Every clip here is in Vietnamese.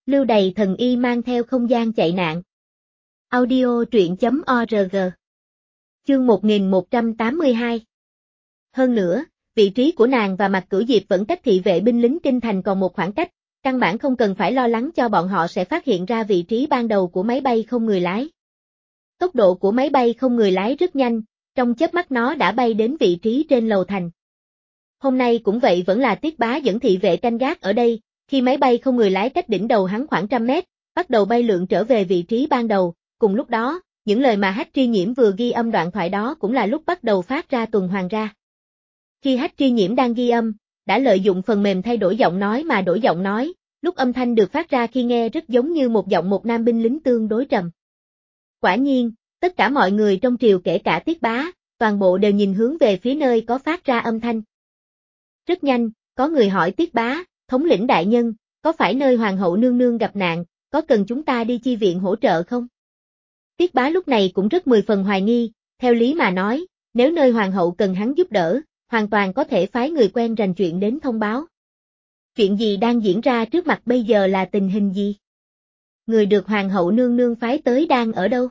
Lưu Đày thần y mang theo không gian chạy nạn. Audio truyện.org. Chương 1182. Hơn nữa, vị trí của nàng và Mạc Cửu Diệp vẫn cách thị vệ binh lính kinh thành còn một khoảng cách, căn bản không cần phải lo lắng cho bọn họ sẽ phát hiện ra vị trí ban đầu của máy bay không người lái. Tốc độ của máy bay không người lái rất nhanh, trong chớp mắt nó đã bay đến vị trí trên lầu thành. Hôm nay cũng vậy, vẫn là Tiết Bá dẫn thị vệ canh gác ở đây, khi máy bay không người lái cách đỉnh đầu hắn khoảng 100 mét, bắt đầu bay lượn trở về vị trí ban đầu, cùng lúc đó, những lời mà Hách Tri Nhiễm vừa ghi âm đoạn thoại đó cũng là lúc bắt đầu phát ra tuần hoàn ra. Khi Hách Tri Nhiễm đang ghi âm, đã lợi dụng phần mềm thay đổi giọng nói mà đổi giọng nói, lúc âm thanh được phát ra khi nghe rất giống như một giọng một nam binh lính tương đối trầm. Quả nhiên, tất cả mọi người trong triều kể cả Tiết Bá, toàn bộ đều nhìn hướng về phía nơi có phát ra âm thanh. Rất nhanh, có người hỏi Tiết Bá, thống lĩnh đại nhân, có phải nơi hoàng hậu nương nương gặp nạn, có cần chúng ta đi chi viện hỗ trợ không? Tiết Bá lúc này cũng rất 10 phần hoài nghi, theo lý mà nói, nếu nơi hoàng hậu cần hắn giúp đỡ, hoàn toàn có thể phái người quen rành chuyện đến thông báo. Chuyện gì đang diễn ra trước mặt bây giờ là tình hình gì? Người được hoàng hậu nương nương phái tới đang ở đâu?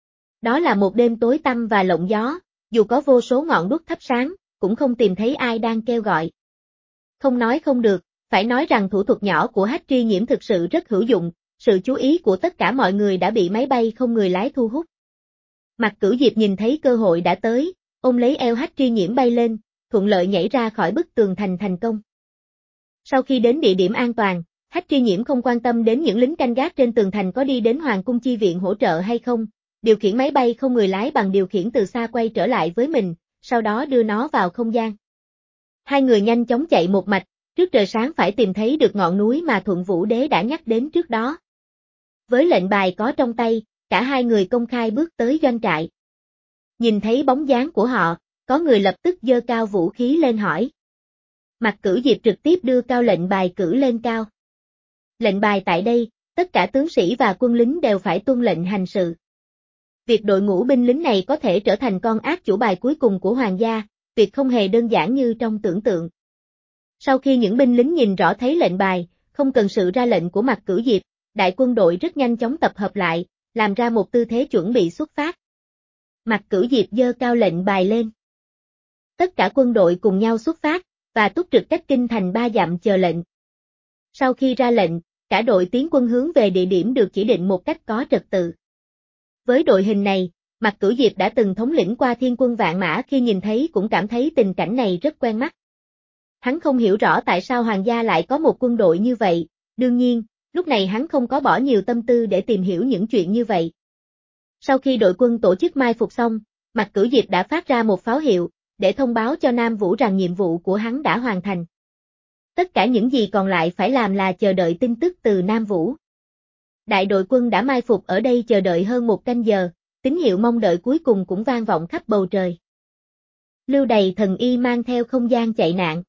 Đó là một đêm tối tăm và lộng gió, dù có vô số ngọn đuốc thắp sáng, cũng không tìm thấy ai đang kêu gọi. Không nói không được, phải nói rằng thủ thuật nhỏ của Hách Tri Nhiễm thực sự rất hữu dụng, sự chú ý của tất cả mọi người đã bị máy bay không người lái thu hút. Mạc Cửu Diệp nhìn thấy cơ hội đã tới, ôm lấy eo Hách Tri Nhiễm bay lên, thuận lợi nhảy ra khỏi bức tường thành thành công. Sau khi đến địa điểm an toàn, Hách Tri Nhiễm không quan tâm đến những lính canh gác trên tường thành có đi đến hoàng cung chi viện hỗ trợ hay không, điều khiển máy bay không người lái bằng điều khiển từ xa quay trở lại với mình, sau đó đưa nó vào không gian. Hai người nhanh chóng chạy một mạch, trước trời sáng phải tìm thấy được ngọn núi mà Thuận Vũ Đế đã nhắc đến trước đó. Với lệnh bài có trong tay, cả hai người công khai bước tới doanh trại. Nhìn thấy bóng dáng của họ, có người lập tức giơ cao vũ khí lên hỏi. Mạc Cửu Diệp trực tiếp đưa cao lệnh bài cử lên cao. Lệnh bài tại đây, tất cả tướng sĩ và quân lính đều phải tuân lệnh hành sự. Việc đội ngũ binh lính này có thể trở thành con át chủ bài cuối cùng của hoàng gia, việc không hề đơn giản như trong tưởng tượng. Sau khi những binh lính nhìn rõ thấy lệnh bài, không cần sự ra lệnh của Mạc Cửu Diệp, đại quân đội rất nhanh chóng tập hợp lại, làm ra một tư thế chuẩn bị xuất phát. Mạc Cửu Diệp giơ cao lệnh bài lên. Tất cả quân đội cùng nhau xuất phát, và túc trực cách kinh thành 3 dặm chờ lệnh. Sau khi ra lệnh, cả đội tiến quân hướng về địa điểm được chỉ định một cách có trật tự. Với đội hình này, Mạc Cửu Diệp đã từng thống lĩnh qua thiên quân vạn mã, khi nhìn thấy cũng cảm thấy tình cảnh này rất quen mắt. Hắn không hiểu rõ tại sao hoàng gia lại có một quân đội như vậy, đương nhiên, lúc này hắn không có bỏ nhiều tâm tư để tìm hiểu những chuyện như vậy. Sau khi đội quân tổ chức mai phục xong, Mạc Cửu Diệp đã phát ra một pháo hiệu, để thông báo cho Nam Vũ rằng nhiệm vụ của hắn đã hoàn thành. Tất cả những gì còn lại phải làm là chờ đợi tin tức từ Nam Vũ. Đại đội quân đã mai phục ở đây chờ đợi hơn 1 canh giờ, tín hiệu mong đợi cuối cùng cũng vang vọng khắp bầu trời. Lưu Đày thần y mang theo không gian chạy nạn.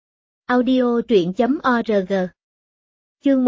Audio truyện.org. Chương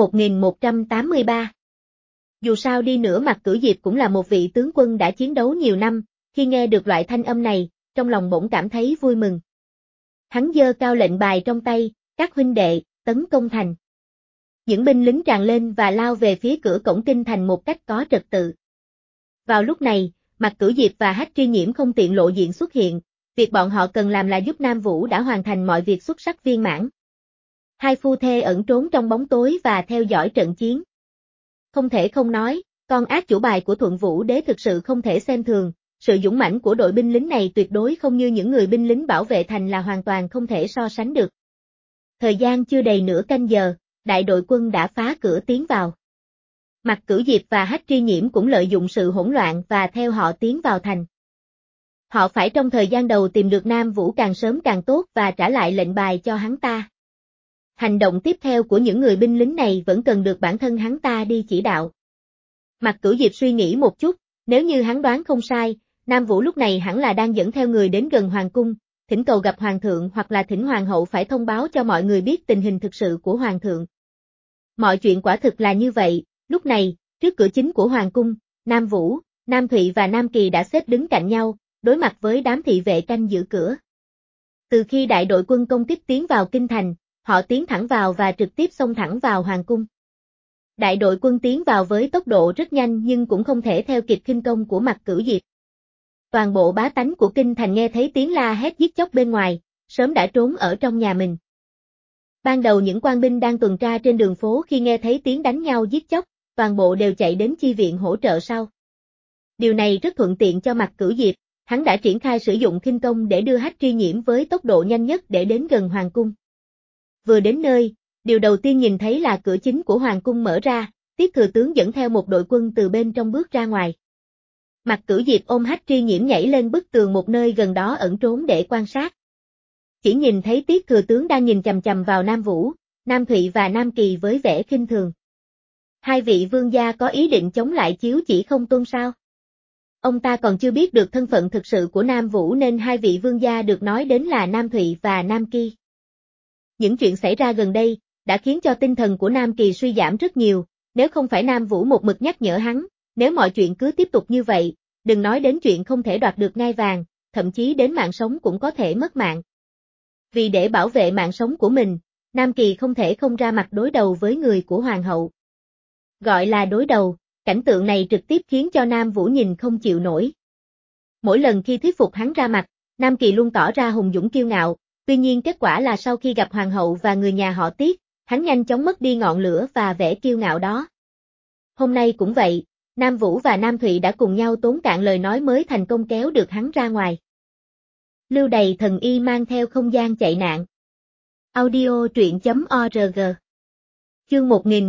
1183. Dù sao đi nữa Mạc Cửu Diệp cũng là một vị tướng quân đã chiến đấu nhiều năm, khi nghe được loại thanh âm này, trong lòng bỗng cảm thấy vui mừng. Hắn giơ cao lệnh bài trong tay, các huynh đệ, tấn công thành. Những binh lính tràn lên và lao về phía cửa cổng kinh thành một cách có trật tự. Vào lúc này, Mạc Cửu Diệp và Hách Tri Nhiễm không tiện lộ diện xuất hiện, việc bọn họ cần làm là giúp Nam Vũ đã hoàn thành mọi việc xuất sắc viên mãn. Hai phu thê ẩn trốn trong bóng tối và theo dõi trận chiến. Không thể không nói, con át chủ bài của Thuận Vũ Đế thực sự không thể xem thường, sự dũng mãnh của đội binh lính này tuyệt đối không như những người binh lính bảo vệ thành, là hoàn toàn không thể so sánh được. Thời gian chưa đầy nửa canh giờ, đại đội quân đã phá cửa tiến vào. Mạc Cửu Diệp và Hách Tri Nhiễm cũng lợi dụng sự hỗn loạn và theo họ tiến vào thành. Họ phải trong thời gian đầu tìm được Nam Vũ càng sớm càng tốt và trả lại lệnh bài cho hắn ta. Hành động tiếp theo của những người binh lính này vẫn cần được bản thân hắn ta đi chỉ đạo. Mạc Cửu Diệp suy nghĩ một chút, nếu như hắn đoán không sai, Nam Vũ lúc này hẳn là đang dẫn theo người đến gần hoàng cung, thỉnh cầu gặp hoàng thượng hoặc là thỉnh hoàng hậu phải thông báo cho mọi người biết tình hình thực sự của hoàng thượng. Mọi chuyện quả thực là như vậy, lúc này, trước cửa chính của hoàng cung, Nam Vũ, Nam Thụy và Nam Kỳ đã xếp đứng cạnh nhau, đối mặt với đám thị vệ canh giữ cửa. Từ khi đại đội quân công kích tiến vào kinh thành, họ tiến thẳng vào và trực tiếp xông thẳng vào hoàng cung. Đại đội quân tiến vào với tốc độ rất nhanh nhưng cũng không thể theo kịp khinh công của Mặc Cửu Diệp. Toàn bộ bá tánh của kinh thành nghe thấy tiếng la hét giết chóc bên ngoài, sớm đã trốn ở trong nhà mình. Ban đầu những quan binh đang tuần tra trên đường phố khi nghe thấy tiếng đánh nhau giết chóc, toàn bộ đều chạy đến chi viện hỗ trợ sau. Điều này rất thuận tiện cho Mặc Cửu Diệp, hắn đã triển khai sử dụng khinh công để đưa Hách Tri Nhiễm với tốc độ nhanh nhất để đến gần hoàng cung. Vừa đến nơi, điều đầu tiên nhìn thấy là cửa chính của hoàng cung mở ra, Tiết thừa tướng dẫn theo một đội quân từ bên trong bước ra ngoài. Mặc Cửu Diệp ôm Hách Tri Nhiễm nhảy lên bức tường một nơi gần đó ẩn trốn để quan sát. Chỉ nhìn thấy Tiết thừa tướng đang nhìn chằm chằm vào Nam Vũ, Nam Thụy và Nam Kỳ với vẻ khinh thường. Hai vị vương gia có ý định chống lại chiếu chỉ không tuân sao? Ông ta còn chưa biết được thân phận thực sự của Nam Vũ nên hai vị vương gia được nói đến là Nam Thụy và Nam Kỳ. Những chuyện xảy ra gần đây đã khiến cho tinh thần của Nam Kỳ suy giảm rất nhiều, nếu không phải Nam Vũ một mực nhắc nhở hắn, nếu mọi chuyện cứ tiếp tục như vậy, đừng nói đến chuyện không thể đoạt được ngai vàng, thậm chí đến mạng sống cũng có thể mất mạng. Vì để bảo vệ mạng sống của mình, Nam Kỳ không thể không ra mặt đối đầu với người của hoàng hậu. Gọi là đối đầu, cảnh tượng này trực tiếp khiến cho Nam Vũ nhìn không chịu nổi. Mỗi lần khi thuyết phục hắn ra mặt, Nam Kỳ luôn tỏ ra hùng dũng kiêu ngạo, tuy nhiên kết quả là sau khi gặp hoàng hậu và người nhà họ Tiết, hắn nhanh chóng mất đi ngọn lửa và vẻ kiêu ngạo đó. Hôm nay cũng vậy, Nam Vũ và Nam Thụy đã cùng nhau tốn cạn lời nói mới thành công kéo được hắn ra ngoài. Lưu Đày thần y mang theo không gian chạy nạn. Audio truyện.org. Chương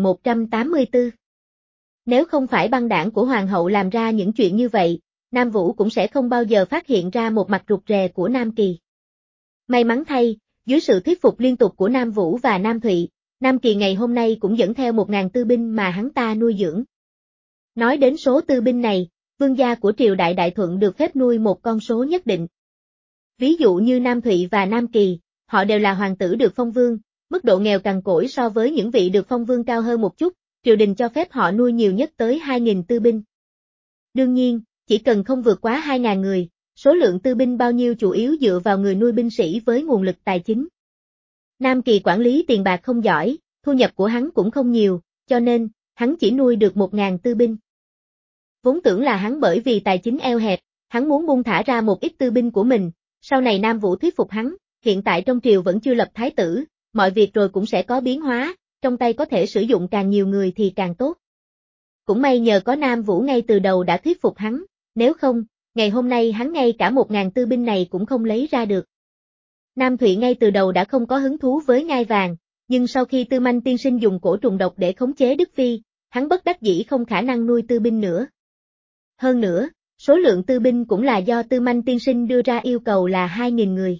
1184. Nếu không phải băng đảng của hoàng hậu làm ra những chuyện như vậy, Nam Vũ cũng sẽ không bao giờ phát hiện ra một mặt rụt rè của Nam Kỳ. May mắn thay, dưới sự thuyết phục liên tục của Nam Vũ và Nam Thụy, Nam Kỳ ngày hôm nay cũng dẫn theo 1000 tư binh mà hắn ta nuôi dưỡng. Nói đến số tư binh này, vương gia của triều đại Đại Thuận được phép nuôi một con số nhất định. Ví dụ như Nam Thụy và Nam Kỳ, họ đều là hoàng tử được phong vương, mức độ nghèo cằn cỗi so với những vị được phong vương cao hơn một chút, triều đình cho phép họ nuôi nhiều nhất tới 2000 tư binh. Đương nhiên, chỉ cần không vượt quá 2000 người, số lượng tư binh bao nhiêu chủ yếu dựa vào người nuôi binh sĩ với nguồn lực tài chính. Nam Kỳ quản lý tiền bạc không giỏi, thu nhập của hắn cũng không nhiều, cho nên, hắn chỉ nuôi được 1000 tư binh. Vốn tưởng là hắn bởi vì tài chính eo hẹp, hắn muốn buông thả ra một ít tư binh của mình, sau này Nam Vũ thuyết phục hắn, hiện tại trong triều vẫn chưa lập thái tử, mọi việc rồi cũng sẽ có biến hóa, trong tay có thể sử dụng càng nhiều người thì càng tốt. Cũng may nhờ có Nam Vũ ngay từ đầu đã thuyết phục hắn, nếu không, ngày hôm nay hắn ngay cả 1000 tư binh này cũng không lấy ra được. Nam Thụy ngay từ đầu đã không có hứng thú với ngai vàng, nhưng sau khi Tư Manh tiên sinh dùng cổ trùng độc để khống chế Đức Phi, hắn bất đắc dĩ không khả năng nuôi tư binh nữa. Hơn nữa, số lượng tư binh cũng là do Tư Manh tiên sinh đưa ra yêu cầu là 2000 người.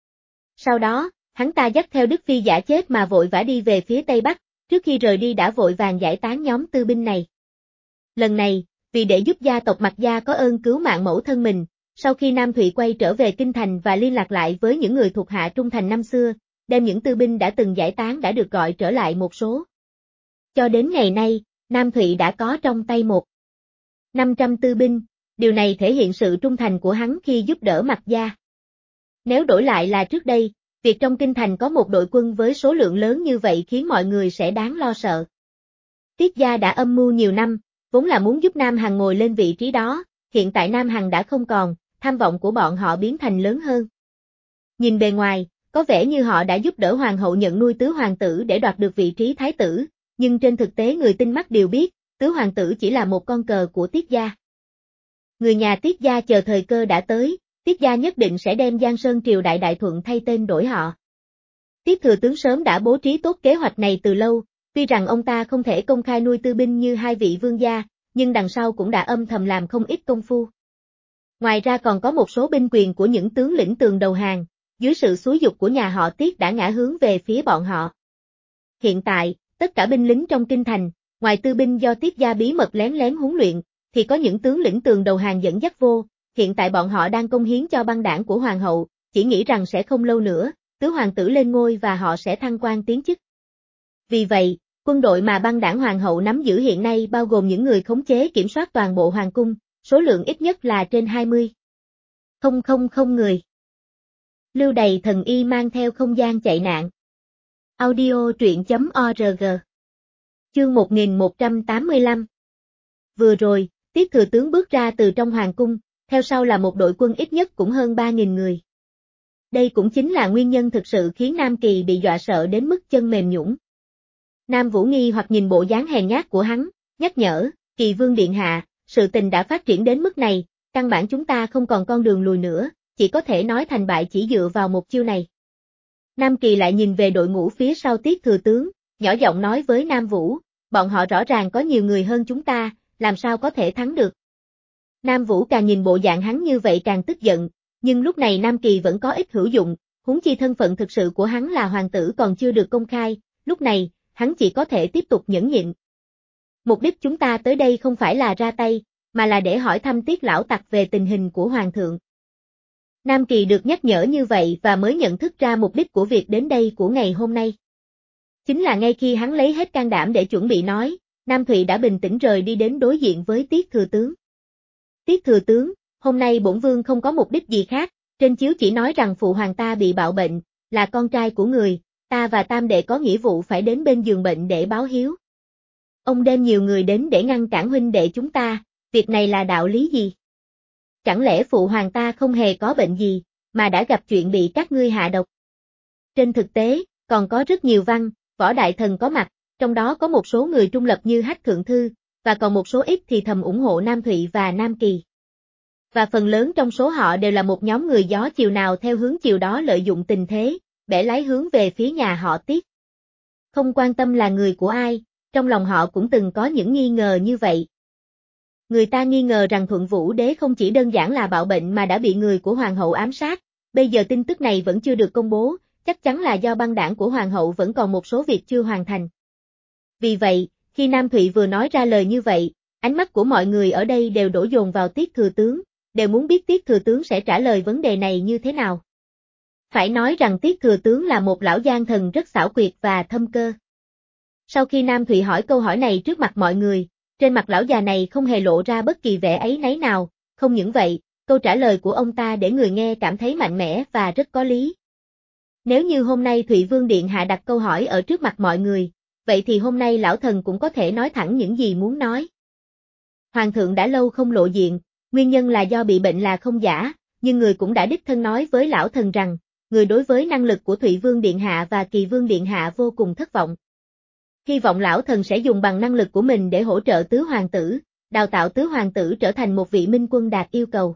Sau đó, hắn ta dắt theo Đức Phi giả chết mà vội vã đi về phía Tây Bắc, trước khi rời đi đã vội vàng giải tán nhóm tư binh này. Lần này, vì để giúp gia tộc Mạc gia có ơn cứu mạng mẫu thân mình, sau khi Nam Thụy quay trở về kinh thành và liên lạc lại với những người thuộc hạ trung thành năm xưa, đem những tư binh đã từng giải tán đã được gọi trở lại một số. Cho đến ngày nay, Nam Thụy đã có trong tay 500 tư binh, điều này thể hiện sự trung thành của hắn khi giúp đỡ Mạc gia. Nếu đổi lại là trước đây, việc trong kinh thành có một đội quân với số lượng lớn như vậy khiến mọi người sẽ đáng lo sợ. Tiết gia đã âm mưu nhiều năm, vốn là muốn giúp Nam Hằng ngồi lên vị trí đó, hiện tại Nam Hằng đã không còn, tham vọng của bọn họ biến thành lớn hơn. Nhìn bề ngoài, có vẻ như họ đã giúp đỡ hoàng hậu nhận nuôi tứ hoàng tử để đoạt được vị trí thái tử, nhưng trên thực tế người tinh mắt đều biết, tứ hoàng tử chỉ là một con cờ của Tiết gia. Người nhà Tiết gia chờ thời cơ đã tới, Tiết gia nhất định sẽ đem Giang Sơn triều đại Đại Thuận thay tên đổi họ. Tiết thừa tướng sớm đã bố trí tốt kế hoạch này từ lâu, tuy rằng ông ta không thể công khai nuôi tư binh như hai vị vương gia, nhưng đằng sau cũng đã âm thầm làm không ít công phu. Ngoài ra còn có một số binh quyền của những tướng lĩnh tường đầu hàng, dưới sự xúi giục của nhà họ Tiết đã ngã hướng về phía bọn họ. Hiện tại, tất cả binh lính trong kinh thành, ngoài tư binh do Tiết gia bí mật lén lén huấn luyện, thì có những tướng lĩnh tường đầu hàng dẫn dắt vô, hiện tại bọn họ đang cống hiến cho băng đảng của hoàng hậu, chỉ nghĩ rằng sẽ không lâu nữa, tứ hoàng tử lên ngôi và họ sẽ thăng quan tiến chức. Vì vậy, quân đội mà băng đảng hoàng hậu nắm giữ hiện nay bao gồm những người khống chế kiểm soát toàn bộ hoàng cung, số lượng ít nhất là trên 20,000 người. Lưu Đày thần y mang theo không gian chạy nạn. Audio truyện.org Chương 1185. Vừa rồi, Tiết thừa tướng bước ra từ trong hoàng cung, theo sau là một đội quân ít nhất cũng hơn 3.000 người. Đây cũng chính là nguyên nhân thực sự khiến Nam Kỳ bị dọa sợ đến mức chân mềm nhũn. Nam Vũ nghi hoặc nhìn bộ dáng hèn nhát của hắn, nhắc nhở, Kỳ Vương điện hạ, sự tình đã phát triển đến mức này, căn bản chúng ta không còn con đường lùi nữa, chỉ có thể nói thành bại chỉ dựa vào một chiêu này. Nam Kỳ lại nhìn về đội ngũ phía sau Tiết thừa tướng, nhỏ giọng nói với Nam Vũ, bọn họ rõ ràng có nhiều người hơn chúng ta, làm sao có thể thắng được. Nam Vũ càng nhìn bộ dạng hắn như vậy càng tức giận, nhưng lúc này Nam Kỳ vẫn có ít hữu dụng, huống chi thân phận thực sự của hắn là hoàng tử còn chưa được công khai, lúc này, hắn chỉ có thể tiếp tục nhẫn nhịn. Mục đích chúng ta tới đây không phải là ra tay, mà là để hỏi thăm Tiết lão tặc về tình hình của hoàng thượng. Nam Kỳ được nhắc nhở như vậy và mới nhận thức ra mục đích của việc đến đây của ngày hôm nay. Chính là ngay khi hắn lấy hết can đảm để chuẩn bị nói, Nam Thụy đã bình tĩnh rời đi đến đối diện với Tiết thừa tướng. Tiết thừa tướng, hôm nay bổn vương không có mục đích gì khác, trên chiếu chỉ nói rằng phụ hoàng ta bị bạo bệnh, là con trai của người, ta và tam đệ có nghĩa vụ phải đến bên giường bệnh để báo hiếu. Ông đem nhiều người đến để ngăn cản huynh đệ chúng ta, việc này là đạo lý gì? Chẳng lẽ phụ hoàng ta không hề có bệnh gì, mà đã gặp chuyện bị các ngươi hạ độc? Trên thực tế, còn có rất nhiều văn, võ đại thần có mặt, trong đó có một số người trung lập như Hách Thượng Thư, và còn một số ít thì thầm ủng hộ Nam Thụy và Nam Kỳ. Và phần lớn trong số họ đều là một nhóm người gió chiều nào theo hướng chiều đó lợi dụng tình thế, bẻ lái hướng về phía nhà họ Tiết. Không quan tâm là người của ai, trong lòng họ cũng từng có những nghi ngờ như vậy. Người ta nghi ngờ rằng Thuận Vũ Đế không chỉ đơn giản là bạo bệnh mà đã bị người của Hoàng hậu ám sát, bây giờ tin tức này vẫn chưa được công bố, chắc chắn là do băng đảng của Hoàng hậu vẫn còn một số việc chưa hoàn thành. Vì vậy, khi Nam Thụy vừa nói ra lời như vậy, ánh mắt của mọi người ở đây đều đổ dồn vào Tiết thừa tướng, đều muốn biết Tiết thừa tướng sẽ trả lời vấn đề này như thế nào. Phải nói rằng Tiết thừa tướng là một lão gian thần rất xảo quyệt và thâm cơ. Sau khi Nam Thụy hỏi câu hỏi này trước mặt mọi người, trên mặt lão già này không hề lộ ra bất kỳ vẻ áy náy nào, không những vậy, câu trả lời của ông ta để người nghe cảm thấy mạnh mẽ và rất có lý. Nếu như hôm nay Thụy Vương Điện Hạ đặt câu hỏi ở trước mặt mọi người, vậy thì hôm nay lão thần cũng có thể nói thẳng những gì muốn nói. Hoàng thượng đã lâu không lộ diện, nguyên nhân là do bị bệnh là không giả, nhưng người cũng đã đích thân nói với lão thần rằng, người đối với năng lực của Thụy Vương Điện Hạ và Kỳ Vương Điện Hạ vô cùng thất vọng. Hy vọng lão thần sẽ dùng bằng năng lực của mình để hỗ trợ tứ hoàng tử, đào tạo tứ hoàng tử trở thành một vị minh quân đạt yêu cầu.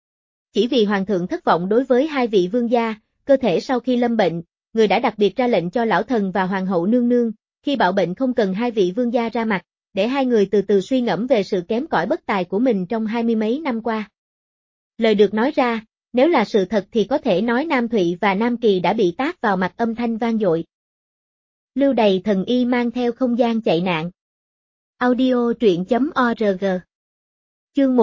Chỉ vì hoàng thượng thất vọng đối với hai vị vương gia, cơ thể sau khi lâm bệnh, người đã đặc biệt ra lệnh cho lão thần và hoàng hậu nương nương, khi bạo bệnh không cần hai vị vương gia ra mặt, để hai người từ từ suy ngẫm về sự kém cỏi bất tài của mình trong 20 mấy năm qua. Lời được nói ra, nếu là sự thật thì có thể nói Nam Thụy và Nam Kỳ đã bị tát vào mặt âm thanh vang dội. Lưu Đày thần y mang theo không gian chạy nạn. Audio truyện.org. Chương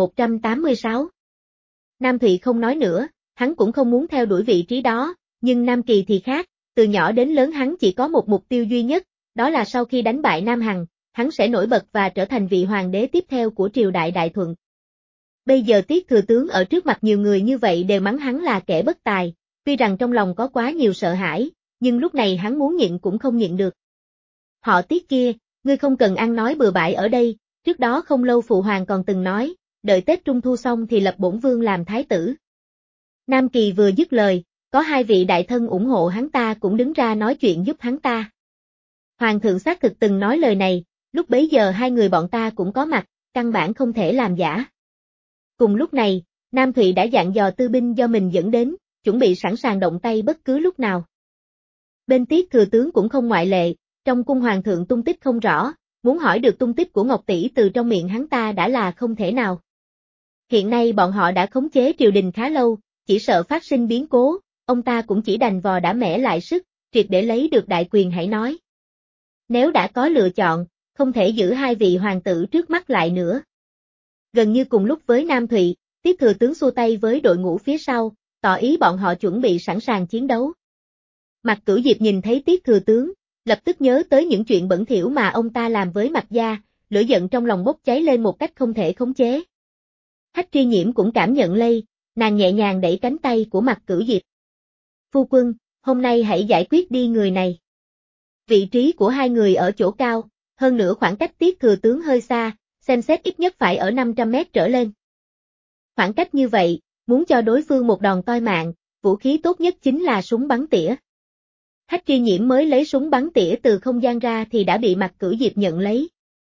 1186. Nam Thụy không nói nữa, hắn cũng không muốn theo đuổi vị trí đó, nhưng Nam Kỳ thì khác, từ nhỏ đến lớn hắn chỉ có một mục tiêu duy nhất, đó là sau khi đánh bại Nam Hằng, hắn sẽ nổi bật và trở thành vị hoàng đế tiếp theo của triều đại Đại Thuận. Bây giờ Tiết thừa tướng ở trước mặt nhiều người như vậy đều mắng hắn là kẻ bất tài, tuy rằng trong lòng có quá nhiều sợ hãi, nhưng lúc này hắn muốn nhịn cũng không nhịn được. Họ Tiết kia, ngươi không cần ăn nói bừa bãi ở đây, trước đó không lâu phụ hoàng còn từng nói, đợi Tết Trung Thu xong thì lập bổn vương làm thái tử. Nam Kỳ vừa dứt lời, có hai vị đại thân ủng hộ hắn ta cũng đứng ra nói chuyện giúp hắn ta. Hoàng thượng xác thực từng nói lời này, lúc bấy giờ hai người bọn ta cũng có mặt, căn bản không thể làm giả. Cùng lúc này, Nam Thụy đã dặn dò tư binh do mình dẫn đến, chuẩn bị sẵn sàng động tay bất cứ lúc nào. Bên Tiết thừa tướng cũng không ngoại lệ, trong cung hoàng thượng tung tích không rõ, muốn hỏi được tung tích của Ngọc Tỷ từ trong miệng hắn ta đã là không thể nào. Hiện nay bọn họ đã khống chế triều đình khá lâu, chỉ sợ phát sinh biến cố, ông ta cũng chỉ đành vò đã mẻ lại sức, triệt để lấy được đại quyền hãy nói. Nếu đã có lựa chọn, không thể giữ hai vị hoàng tử trước mắt lại nữa. Gần như cùng lúc với Nam Thụy, Tiết thừa tướng xua tay với đội ngũ phía sau, tỏ ý bọn họ chuẩn bị sẵn sàng chiến đấu. Mạc Cửu Diệp nhìn thấy Tiết thừa tướng, lập tức nhớ tới những chuyện bẩn thỉu mà ông ta làm với Mạc gia, lửa giận trong lòng bốc cháy lên một cách không thể khống chế. Hách Tri Nhiễm cũng cảm nhận lây, nàng nhẹ nhàng đẩy cánh tay của Mạc Cửu Diệp. Phu quân, hôm nay hãy giải quyết đi người này. Vị trí của hai người ở chỗ cao, hơn nữa khoảng cách Tiết Thừa Tướng hơi xa, xem xét ít nhất phải ở 500 mét trở lên. Khoảng cách như vậy, muốn cho đối phương một đòn toi mạng, vũ khí tốt nhất chính là súng bắn tỉa. Hách Tri Nhiễm mới lấy súng bắn tỉa từ không gian ra thì đã bị Mạc Cửu Diệp nhận lấy.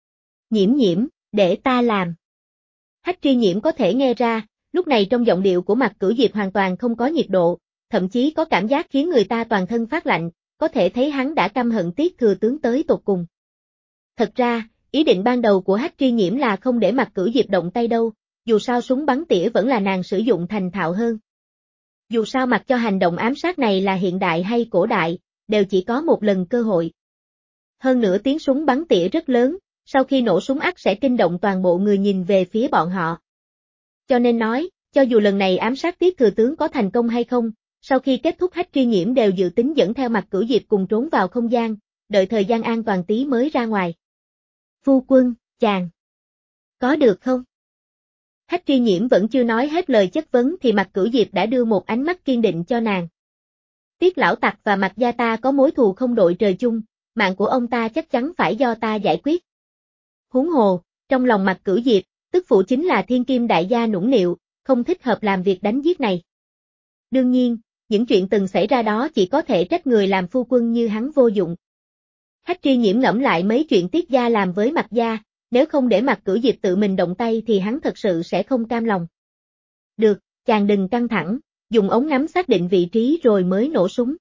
Nhiễm, để ta làm. Hách Tri Nhiễm có thể nghe ra, lúc này trong giọng điệu của Mạc Cửu Diệp hoàn toàn không có nhiệt độ, thậm chí có cảm giác khiến người ta toàn thân phát lạnh, có thể thấy hắn đã căm hận Tiết Thừa Tướng tới tột cùng. Thật ra, ý định ban đầu của Hách Tri Nhiễm là không để Mạc Cửu Diệp động tay đâu, dù sao súng bắn tỉa vẫn là nàng sử dụng thành thạo hơn. Dù sao mặc cho hành động ám sát này là hiện đại hay cổ đại, đều chỉ có một lần cơ hội. Hơn nữa tiếng súng bắn tỉa rất lớn, sau khi nổ súng ắt sẽ kinh động toàn bộ người nhìn về phía bọn họ. Cho nên nói, cho dù lần này ám sát Tiết Thừa Tướng có thành công hay không, sau khi kết thúc Hách Tri Nhiễm đều dự tính dẫn theo Mạc Cửu Diệp cùng trốn vào không gian, đợi thời gian an toàn tí mới ra ngoài. Phu quân, chàng, có được không? Hách Tri Nhiễm vẫn chưa nói hết lời chất vấn thì Mạc Cửu Diệp đã đưa một ánh mắt kiên định cho nàng. Tiết lão tặc và Mạc gia ta có mối thù không đội trời chung, mạng của ông ta chắc chắn phải do ta giải quyết. Huống hồ, trong lòng Mạc Cửu Diệp, tức phụ chính là thiên kim đại gia nũng nịu, không thích hợp làm việc đánh giết này. Đương nhiên, những chuyện từng xảy ra đó chỉ có thể trách người làm phu quân như hắn vô dụng. Hách Tri Nhiễm ngẫm lại mấy chuyện Tiết gia làm với Mạc gia, nếu không để Mạc Cửu Diệp tự mình động tay thì hắn thật sự sẽ không cam lòng. Được, chàng đừng căng thẳng, dùng ống ngắm xác định vị trí rồi mới nổ súng.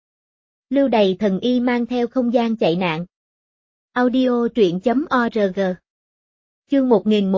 Lưu Đày thần y mang theo không gian chạy nạn. Audio truyện.org. Chương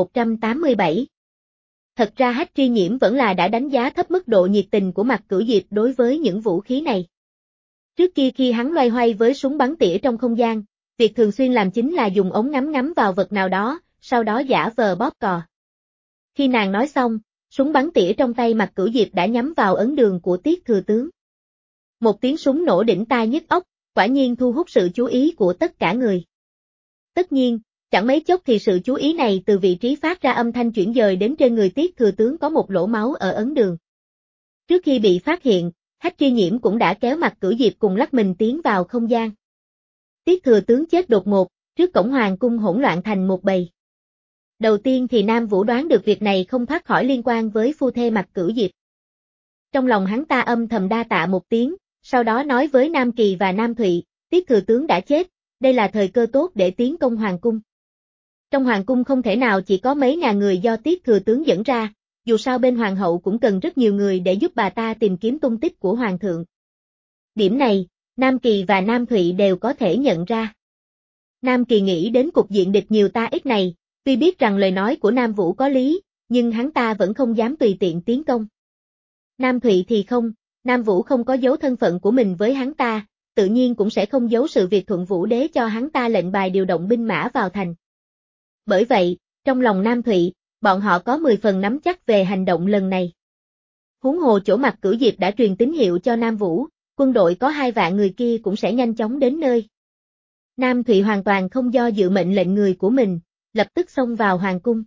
1187. Thật ra Hách Tri Nhiễm vẫn là đã đánh giá thấp mức độ nhiệt tình của Mạc Cửu Diệp đối với những vũ khí này. Trước kia khi hắn loay hoay với súng bắn tỉa trong không gian, việc thường xuyên làm chính là dùng ống ngắm ngắm vào vật nào đó, sau đó giả vờ bóp cò. Khi nàng nói xong, súng bắn tỉa trong tay Mạc Cửu Diệp đã nhắm vào ấn đường của Tiết Thừa Tướng. Một tiếng súng nổ đỉnh tai nhức óc, quả nhiên thu hút sự chú ý của tất cả người. Tất nhiên, chẳng mấy chốc thì sự chú ý này từ vị trí phát ra âm thanh chuyển dời đến trên người Tiết Thừa Tướng có một lỗ máu ở ấn đường. Trước khi bị phát hiện, Hách Tri Nhiễm cũng đã kéo Mạc Cửu Diệp cùng lắc mình tiến vào không gian. Tiết Thừa Tướng chết đột ngột, trước cổng hoàng cung hỗn loạn thành một bầy. Đầu tiên thì Nam Vũ đoán được việc này không thoát khỏi liên quan với phu thê Mạc Cửu Diệp. Trong lòng hắn ta âm thầm đa tạ một tiếng, sau đó nói với Nam Kỳ và Nam Thụy, Tiết Thừa Tướng đã chết, đây là thời cơ tốt để tiến công hoàng cung. Trong hoàng cung không thể nào chỉ có mấy ngàn người do Tiết Thừa Tướng dẫn ra, dù sao bên hoàng hậu cũng cần rất nhiều người để giúp bà ta tìm kiếm tung tích của hoàng thượng. Điểm này, Nam Kỳ và Nam Thụy đều có thể nhận ra. Nam Kỳ nghĩ đến cục diện địch nhiều ta ít này, tuy biết rằng lời nói của Nam Vũ có lý, nhưng hắn ta vẫn không dám tùy tiện tiến công. Nam Thụy thì không, Nam Vũ không có giấu thân phận của mình với hắn ta, tự nhiên cũng sẽ không giấu sự việc Thuận Vũ Đế cho hắn ta lệnh bài điều động binh mã vào thành. Bởi vậy, trong lòng Nam Thụy, bọn họ có 10 phần nắm chắc về hành động lần này. Huống hồ chỗ Mạc Cửu Diệp đã truyền tín hiệu cho Nam Vũ, quân đội có 2 vạn người kia cũng sẽ nhanh chóng đến nơi. Nam Thụy hoàn toàn không do dự mệnh lệnh người của mình, lập tức xông vào hoàng cung.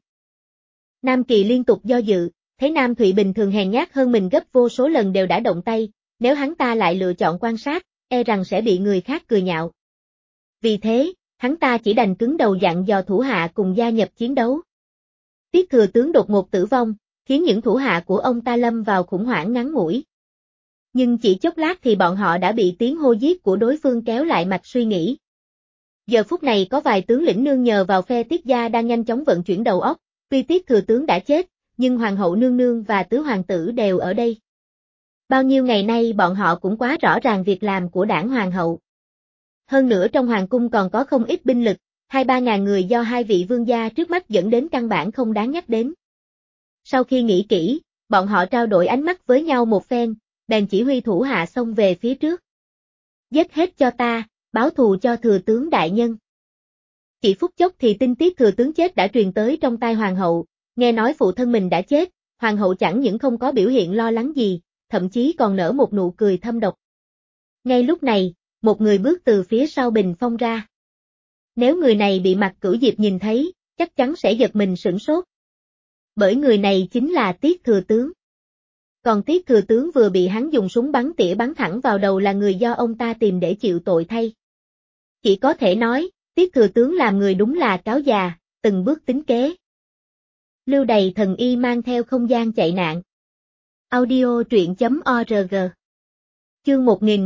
Nam Kỳ liên tục do dự, thấy Nam Thụy bình thường hèn nhát hơn mình gấp vô số lần đều đã động tay, nếu hắn ta lại lựa chọn quan sát, e rằng sẽ bị người khác cười nhạo. Vì thế, hắn ta chỉ đành cứng đầu dặn dò thủ hạ cùng gia nhập chiến đấu. Tiết Thừa Tướng đột ngột tử vong, khiến những thủ hạ của ông ta lâm vào khủng hoảng ngắn ngủi. Nhưng chỉ chốc lát thì bọn họ đã bị tiếng hô giết của đối phương kéo lại mạch suy nghĩ. Giờ phút này có vài tướng lĩnh nương nhờ vào phe Tiết gia đang nhanh chóng vận chuyển đầu óc, tuy Tiết Thừa Tướng đã chết, nhưng Hoàng hậu nương nương và tứ hoàng tử đều ở đây. Bao nhiêu ngày nay bọn họ cũng quá rõ ràng việc làm của đảng hoàng hậu. Hơn nữa trong hoàng cung còn có không ít binh lực, 2-3 ngàn người do 2 vị vương gia trước mắt dẫn đến căn bản không đáng nhắc đến. Sau khi nghĩ kỹ, bọn họ trao đổi ánh mắt với nhau một phen, bèn chỉ huy thủ hạ xông về phía trước. Giết hết cho ta, báo thù cho Thừa Tướng đại nhân. Chỉ phút chốc thì tin Tiết Thừa Tướng chết đã truyền tới trong tai hoàng hậu, nghe nói phụ thân mình đã chết, hoàng hậu chẳng những không có biểu hiện lo lắng gì, thậm chí còn nở một nụ cười thâm độc. Ngay lúc này, một người bước từ phía sau bình phong ra. Nếu người này bị Mạc Cửu Diệp nhìn thấy, chắc chắn sẽ giật mình sửng sốt. Bởi người này chính là Tiết Thừa Tướng. Còn Tiết Thừa Tướng vừa bị hắn dùng súng bắn tỉa bắn thẳng vào đầu là người do ông ta tìm để chịu tội thay. Chỉ có thể nói, Tiết thừa tướng làm người đúng là cáo già, từng bước tính kế. Lưu Đày thần y mang theo không gian chạy nạn. Audio truyện.org. Chương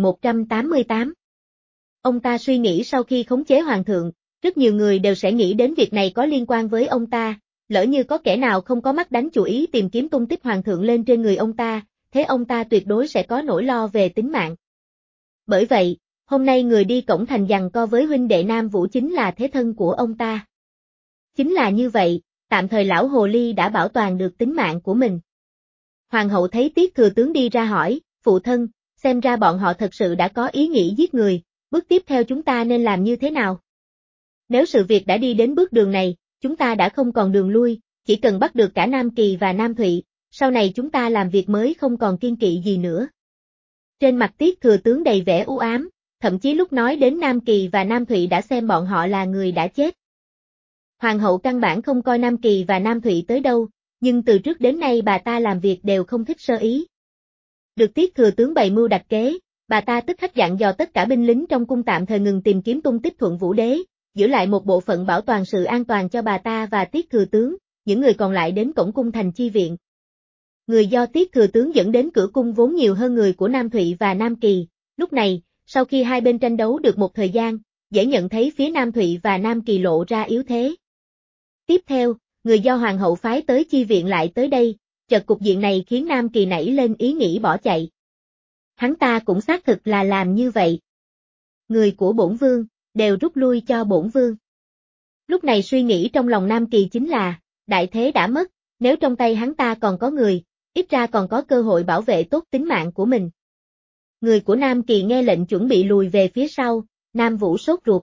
1188. Ông ta suy nghĩ sau khi khống chế hoàng thượng, rất nhiều người đều sẽ nghĩ đến việc này có liên quan với ông ta, lỡ như có kẻ nào không có mắt đánh chủ ý tìm kiếm tung tích hoàng thượng lên trên người ông ta, thế ông ta tuyệt đối sẽ có nỗi lo về tính mạng. Bởi vậy, hôm nay người đi cổng thành giằng co với huynh đệ Nam Vũ chính là thế thân của ông ta. Chính là như vậy, tạm thời lão hồ ly đã bảo toàn được tính mạng của mình. Hoàng hậu thấy Tiết thừa tướng đi ra hỏi, phụ thân, xem ra bọn họ thật sự đã có ý nghĩ giết người, bước tiếp theo chúng ta nên làm như thế nào? Nếu sự việc đã đi đến bước đường này, chúng ta đã không còn đường lui, chỉ cần bắt được cả Nam Kỳ và Nam Thụy, sau này chúng ta làm việc mới không còn kiêng kỵ gì nữa. Trên mặt Tiết thừa tướng đầy vẻ u ám, thậm chí lúc nói đến Nam Kỳ và Nam Thụy đã xem bọn họ là người đã chết. Hoàng hậu căn bản không coi Nam Kỳ và Nam Thụy tới đâu, nhưng từ trước đến nay bà ta làm việc đều không thích sơ ý. Được Tiết thừa tướng bày mưu đặt kế, bà ta tức khắc dặn dò tất cả binh lính trong cung tạm thời ngừng tìm kiếm tung tích Thuận Vũ Đế, giữ lại một bộ phận bảo toàn sự an toàn cho bà ta và Tiết thừa tướng, những người còn lại đến cổng cung thành chi viện. Người do Tiết thừa tướng dẫn đến cửa cung vốn nhiều hơn người của Nam Thụy và Nam Kỳ, lúc này, sau khi hai bên tranh đấu được một thời gian, dễ nhận thấy phía Nam Thụy và Nam Kỳ lộ ra yếu thế. Tiếp theo, người do hoàng hậu phái tới chi viện lại tới đây, chợt cục diện này khiến Nam Kỳ nảy lên ý nghĩ bỏ chạy. Hắn ta cũng xác thực là làm như vậy. Người của bổn vương, đều rút lui cho bổn vương. Lúc này suy nghĩ trong lòng Nam Kỳ chính là, đại thế đã mất, nếu trong tay hắn ta còn có người, ít ra còn có cơ hội bảo vệ tốt tính mạng của mình. Người của Nam Kỳ nghe lệnh chuẩn bị lùi về phía sau, Nam Vũ sốt ruột.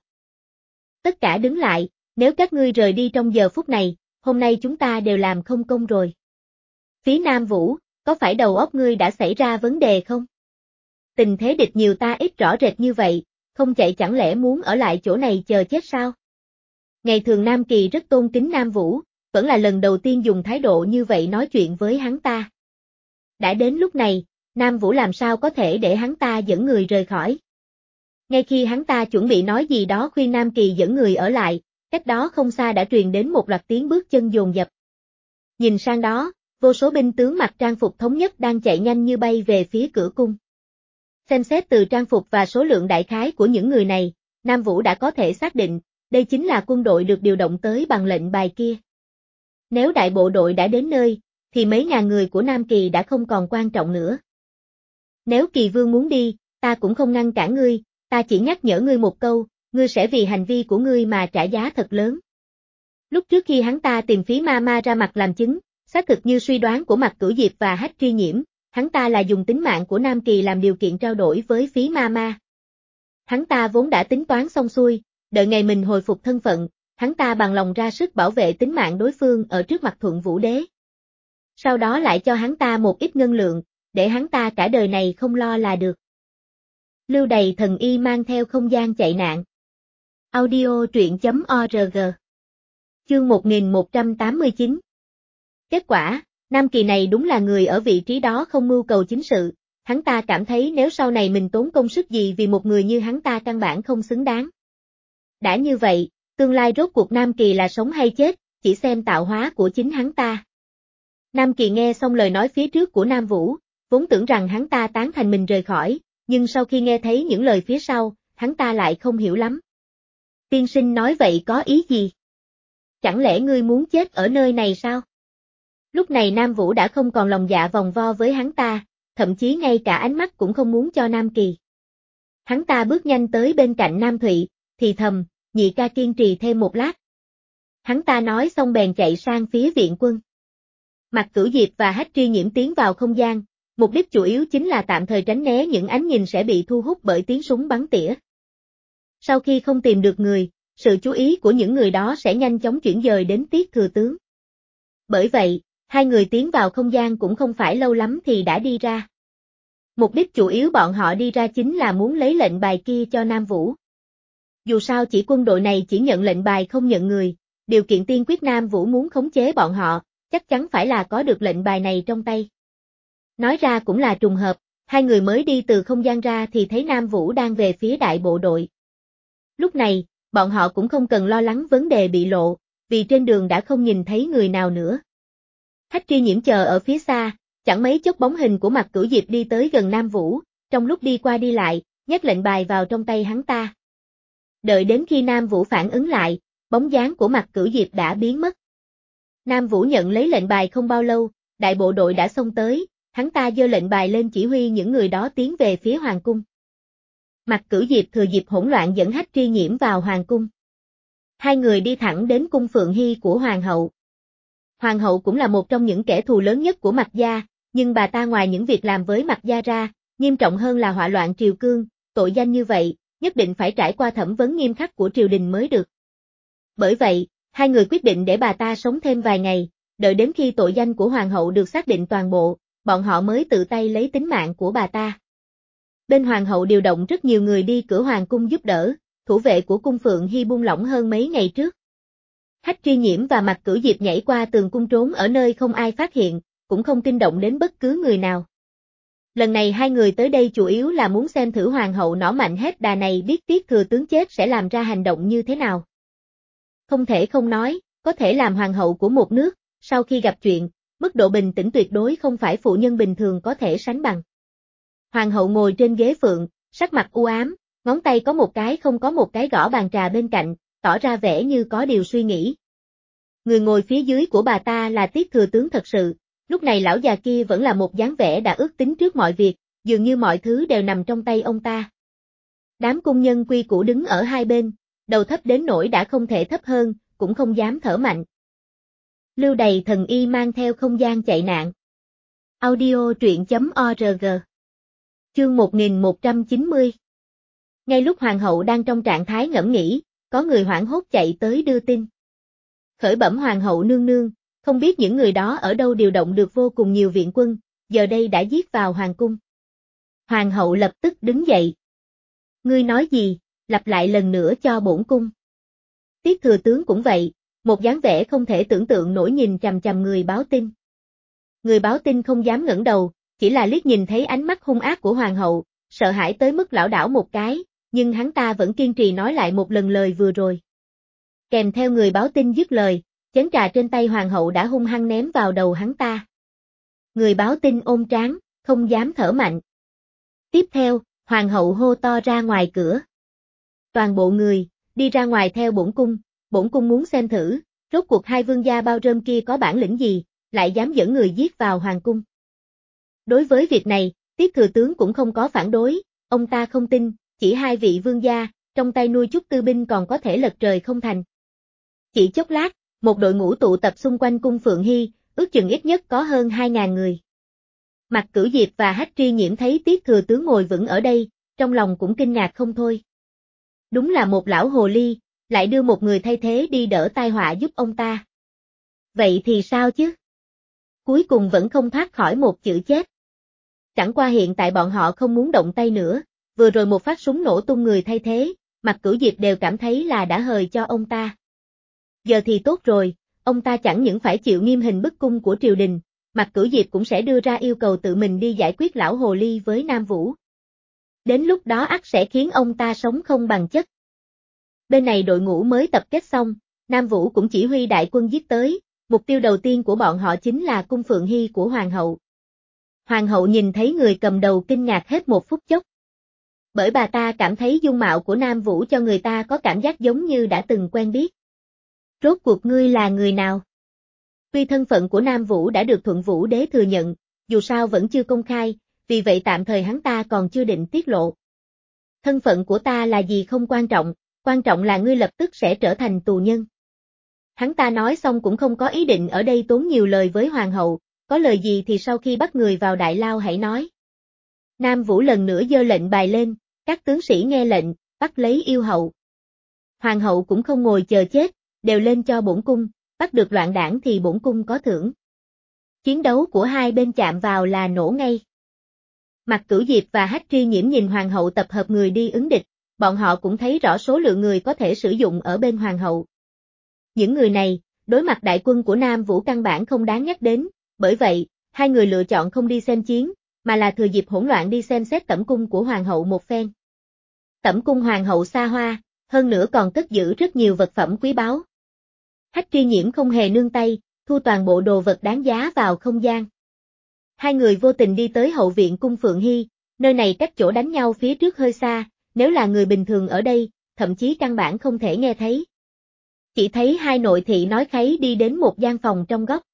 Tất cả đứng lại, nếu các ngươi rời đi trong giờ phút này, hôm nay chúng ta đều làm không công rồi. Phía Nam Vũ, có phải đầu óc ngươi đã xảy ra vấn đề không? Tình thế địch nhiều ta ít rõ rệt như vậy, không chạy chẳng lẽ muốn ở lại chỗ này chờ chết sao? Ngày thường Nam Kỳ rất tôn kính Nam Vũ, vẫn là lần đầu tiên dùng thái độ như vậy nói chuyện với hắn ta. Đã đến lúc này, Nam Vũ làm sao có thể để hắn ta dẫn người rời khỏi? Ngay khi hắn ta chuẩn bị nói gì đó khuyên Nam Kỳ dẫn người ở lại, cách đó không xa đã truyền đến một loạt tiếng bước chân dồn dập. Nhìn sang đó, vô số binh tướng mặc trang phục thống nhất đang chạy nhanh như bay về phía cửa cung. Xem xét từ trang phục và số lượng đại khái của những người này, Nam Vũ đã có thể xác định, đây chính là quân đội được điều động tới bằng lệnh bài kia. Nếu đại bộ đội đã đến nơi, thì mấy ngàn người của Nam Kỳ đã không còn quan trọng nữa. Nếu Kỳ Vương muốn đi, ta cũng không ngăn cản ngươi, ta chỉ nhắc nhở ngươi một câu, ngươi sẽ vì hành vi của ngươi mà trả giá thật lớn. Lúc trước khi hắn ta tìm Phí Ma Ma ra mặt làm chứng, xác thực như suy đoán của Mạc Cửu Diệp và Hách Tri Nhiễm, hắn ta là dùng tính mạng của Nam Kỳ làm điều kiện trao đổi với Phí Ma Ma. Hắn ta vốn đã tính toán xong xuôi, đợi ngày mình hồi phục thân phận, hắn ta bằng lòng ra sức bảo vệ tính mạng đối phương ở trước mặt Thuận Vũ Đế. Sau đó lại cho hắn ta một ít ngân lượng, để hắn ta cả đời này không lo là được. Lưu Đày thần y mang theo không gian chạy nạn. Audio truyện.org. Chương 1189. Kết quả, Nam Kỳ này đúng là người ở vị trí đó không mưu cầu chính sự, hắn ta cảm thấy nếu sau này mình tốn công sức gì vì một người như hắn ta căn bản không xứng đáng. Đã như vậy, tương lai rốt cuộc Nam Kỳ là sống hay chết, chỉ xem tạo hóa của chính hắn ta. Nam Kỳ nghe xong lời nói phía trước của Nam Vũ, vốn tưởng rằng hắn ta tán thành mình rời khỏi, nhưng sau khi nghe thấy những lời phía sau, hắn ta lại không hiểu lắm. Tiên sinh nói vậy có ý gì? Chẳng lẽ ngươi muốn chết ở nơi này sao? Lúc này Nam Vũ đã không còn lòng dạ vòng vo với hắn ta, thậm chí ngay cả ánh mắt cũng không muốn cho Nam Kỳ. Hắn ta bước nhanh tới bên cạnh Nam Thụy, thì thầm, nhị ca kiên trì thêm một lát. Hắn ta nói xong bèn chạy sang phía viện quân. Mạc Cửu Diệp và Hách Tri Nhiễm tiến vào không gian, mục đích chủ yếu chính là tạm thời tránh né những ánh nhìn sẽ bị thu hút bởi tiếng súng bắn tỉa. Sau khi không tìm được người, sự chú ý của những người đó sẽ nhanh chóng chuyển dời đến Tiết thừa tướng. Bởi vậy, hai người tiến vào không gian cũng không phải lâu lắm thì đã đi ra. Mục đích chủ yếu bọn họ đi ra chính là muốn lấy lệnh bài kia cho Nam Vũ. Dù sao chỉ quân đội này chỉ nhận lệnh bài không nhận người, điều kiện tiên quyết Nam Vũ muốn khống chế bọn họ, chắc chắn phải là có được lệnh bài này trong tay. Nói ra cũng là trùng hợp, hai người mới đi từ không gian ra thì thấy Nam Vũ đang về phía đại bộ đội. Lúc này, bọn họ cũng không cần lo lắng vấn đề bị lộ, vì trên đường đã không nhìn thấy người nào nữa. Hách Tri Nhiễm chờ ở phía xa, chẳng mấy chốc bóng hình của Mạc Cửu Diệp đi tới gần Nam Vũ, trong lúc đi qua đi lại, nhét lệnh bài vào trong tay hắn ta. Đợi đến khi Nam Vũ phản ứng lại, bóng dáng của Mạc Cửu Diệp đã biến mất. Nam Vũ nhận lấy lệnh bài không bao lâu, đại bộ đội đã xông tới, hắn ta giơ lệnh bài lên chỉ huy những người đó tiến về phía hoàng cung. Mạc Cửu Diệp thừa dịp hỗn loạn dẫn Hách Tri Nhiễm vào hoàng cung. Hai người đi thẳng đến cung Phượng Hy của hoàng hậu. Hoàng hậu cũng là một trong những kẻ thù lớn nhất của Mạc gia, nhưng bà ta ngoài những việc làm với Mạc gia ra, nghiêm trọng hơn là họa loạn triều cương, tội danh như vậy, nhất định phải trải qua thẩm vấn nghiêm khắc của triều đình mới được. Bởi vậy, hai người quyết định để bà ta sống thêm vài ngày, đợi đến khi tội danh của hoàng hậu được xác định toàn bộ, bọn họ mới tự tay lấy tính mạng của bà ta. Bên hoàng hậu điều động rất nhiều người đi cửa hoàng cung giúp đỡ, thủ vệ của cung Phượng Hy buông lỏng hơn mấy ngày trước. Hách Tri Nhiễm và Mạc Cửu Diệp nhảy qua tường cung trốn ở nơi không ai phát hiện, cũng không kinh động đến bất cứ người nào. Lần này hai người tới đây chủ yếu là muốn xem thử hoàng hậu nỏ mạnh hết đà này biết Tiết Thừa Tướng chết sẽ làm ra hành động như thế nào. Không thể không nói, có thể làm hoàng hậu của một nước, sau khi gặp chuyện, mức độ bình tĩnh tuyệt đối không phải phụ nhân bình thường có thể sánh bằng. Hoàng hậu ngồi trên ghế phượng, sắc mặt u ám, ngón tay có một cái không có một cái gõ bàn trà bên cạnh, tỏ ra vẻ như có điều suy nghĩ. Người ngồi phía dưới của bà ta là Tiết Thừa Tướng thật sự, lúc này lão già kia vẫn là một dáng vẻ đã ước tính trước mọi việc, dường như mọi thứ đều nằm trong tay ông ta. Đám cung nhân quy củ đứng ở hai bên, đầu thấp đến nỗi đã không thể thấp hơn, cũng không dám thở mạnh. Lưu Đày thần y mang theo không gian chạy nạn. Audio truyện.org. Chương 1190. Ngay lúc hoàng hậu đang trong trạng thái ngẫm nghĩ, có người hoảng hốt chạy tới đưa tin. Khởi bẩm hoàng hậu nương nương, không biết những người đó ở đâu điều động được vô cùng nhiều viện quân, giờ đây đã giết vào hoàng cung. Hoàng hậu lập tức đứng dậy. Ngươi nói gì, lặp lại lần nữa cho bổn cung. Tiết Thừa Tướng cũng vậy, một dáng vẻ không thể tưởng tượng nổi nhìn chằm chằm người báo tin. Người báo tin không dám ngẩng đầu, chỉ là liếc nhìn thấy ánh mắt hung ác của hoàng hậu, sợ hãi tới mức lảo đảo một cái, nhưng hắn ta vẫn kiên trì nói lại một lần lời vừa rồi. Kèm theo người báo tin dứt lời, chén trà trên tay hoàng hậu đã hung hăng ném vào đầu hắn ta. Người báo tin ôm trán, không dám thở mạnh. Tiếp theo, hoàng hậu hô to ra ngoài cửa. Toàn bộ người, đi ra ngoài theo bổn cung muốn xem thử, rốt cuộc hai vương gia bao rơm kia có bản lĩnh gì, lại dám dẫn người giết vào hoàng cung. Đối với việc này, Tiết Thừa Tướng cũng không có phản đối, ông ta không tin, chỉ hai vị vương gia, trong tay nuôi chút tư binh còn có thể lật trời không thành. Chỉ chốc lát, một đội ngũ tụ tập xung quanh cung Phượng Hy, ước chừng ít nhất có hơn 2.000 người. Mạc Cửu Diệp và Hách Tri Nhiễm thấy Tiết Thừa Tướng ngồi vững ở đây, trong lòng cũng kinh ngạc không thôi. Đúng là một lão hồ ly, lại đưa một người thay thế đi đỡ tai họa giúp ông ta. Vậy thì sao chứ? Cuối cùng vẫn không thoát khỏi một chữ chết. Chẳng qua hiện tại bọn họ không muốn động tay nữa, vừa rồi một phát súng nổ tung người thay thế, Mạc Cửu Diệp đều cảm thấy là đã hời cho ông ta. Giờ thì tốt rồi, ông ta chẳng những phải chịu nghiêm hình bức cung của triều đình, Mạc Cửu Diệp cũng sẽ đưa ra yêu cầu tự mình đi giải quyết lão hồ ly với Nam Vũ. Đến lúc đó ắt sẽ khiến ông ta sống không bằng chất. Bên này đội ngũ mới tập kết xong, Nam Vũ cũng chỉ huy đại quân giết tới, mục tiêu đầu tiên của bọn họ chính là cung Phượng Hy của hoàng hậu. Hoàng hậu nhìn thấy người cầm đầu kinh ngạc hết một phút chốc. Bởi bà ta cảm thấy dung mạo của Nam Vũ cho người ta có cảm giác giống như đã từng quen biết. Rốt cuộc ngươi là người nào? Tuy thân phận của Nam Vũ đã được Thuận Vũ Đế thừa nhận, dù sao vẫn chưa công khai, vì vậy tạm thời hắn ta còn chưa định tiết lộ. Thân phận của ta là gì không quan trọng là ngươi lập tức sẽ trở thành tù nhân. Hắn ta nói xong cũng không có ý định ở đây tốn nhiều lời với hoàng hậu, có lời gì thì sau khi bắt người vào đại lao hãy nói. Nam Vũ lần nữa giơ lệnh bài lên, các tướng sĩ nghe lệnh, bắt lấy yêu hậu. Hoàng hậu cũng không ngồi chờ chết, đều lên cho bổn cung, bắt được loạn đảng thì bổn cung có thưởng. Chiến đấu của hai bên chạm vào là nổ ngay. Mạc Cửu Diệp và Hách Tri Nhiễm nhìn hoàng hậu tập hợp người đi ứng địch, bọn họ cũng thấy rõ số lượng người có thể sử dụng ở bên hoàng hậu. Những người này, đối mặt đại quân của Nam Vũ căn bản không đáng nhắc đến, bởi vậy, hai người lựa chọn không đi xem chiến, mà là thừa dịp hỗn loạn đi xem xét tẩm cung của hoàng hậu một phen. Tẩm cung hoàng hậu xa hoa, hơn nữa còn cất giữ rất nhiều vật phẩm quý báu. Hách Tri Nhiễm không hề nương tay, thu toàn bộ đồ vật đáng giá vào không gian. Hai người vô tình đi tới hậu viện cung Phượng Hy, nơi này cách chỗ đánh nhau phía trước hơi xa, nếu là người bình thường ở đây, thậm chí căn bản không thể nghe thấy. Chỉ thấy hai nội thị nói kháy đi đến một gian phòng trong góc.